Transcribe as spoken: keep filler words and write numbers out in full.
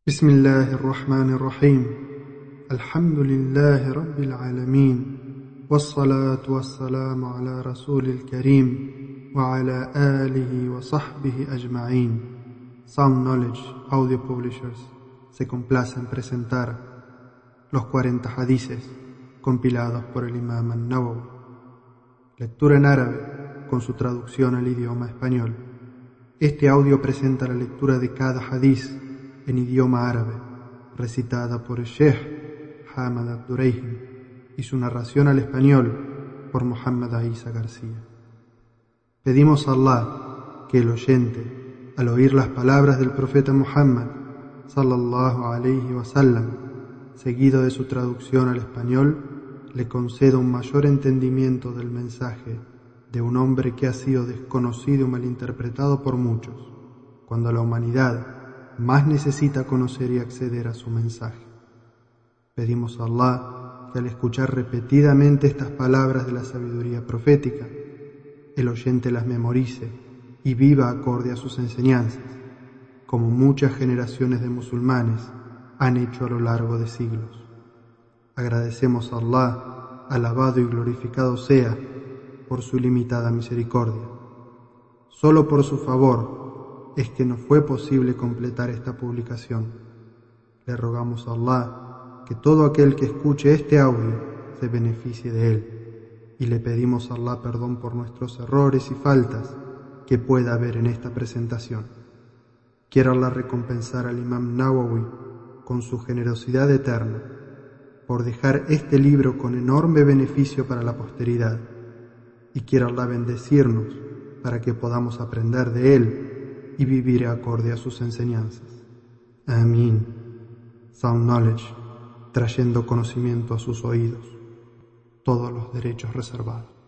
بسم الله الرحمن الرحيم الحمد لله رب العالمين والصلاة والسلام على رسول الكريم وعلى آله وصحبه أجمعين. Sound Knowledge Audio Publishers se complace en presentar los cuarenta hadices compilados por el Imam An-Nawawi. Lectura en árabe con su traducción al idioma español. Este audio presenta la lectura de cada hadiz en idioma árabe, recitada por el Sheikh Hamad Abdurrahim, y su narración al español por Muhammad Aisa García. Pedimos a Allah que el oyente, al oír las palabras del profeta Muhammad sallallahu alayhi wa sallam, seguido de su traducción al español, le conceda un mayor entendimiento del mensaje de un hombre que ha sido desconocido y malinterpretado por muchos, cuando la humanidad más necesita conocer y acceder a su mensaje. Pedimos a Allah que al escuchar repetidamente estas palabras de la sabiduría profética, el oyente las memorice y viva acorde a sus enseñanzas, como muchas generaciones de musulmanes han hecho a lo largo de siglos. Agradecemos a Allah, alabado y glorificado sea, por su ilimitada misericordia. Solo por su favor es que nos fue posible completar esta publicación. Le rogamos a Allah que todo aquel que escuche este audio se beneficie de él, y le pedimos a Allah perdón por nuestros errores y faltas que pueda haber en esta presentación. Quiero Allah recompensar al Imam Nawawi con su generosidad eterna por dejar este libro con enorme beneficio para la posteridad, y quiero Allah bendecirnos para que podamos aprender de él y vivir acorde a sus enseñanzas. Amén. Sound Knowledge, trayendo conocimiento a sus oídos. Todos los derechos reservados.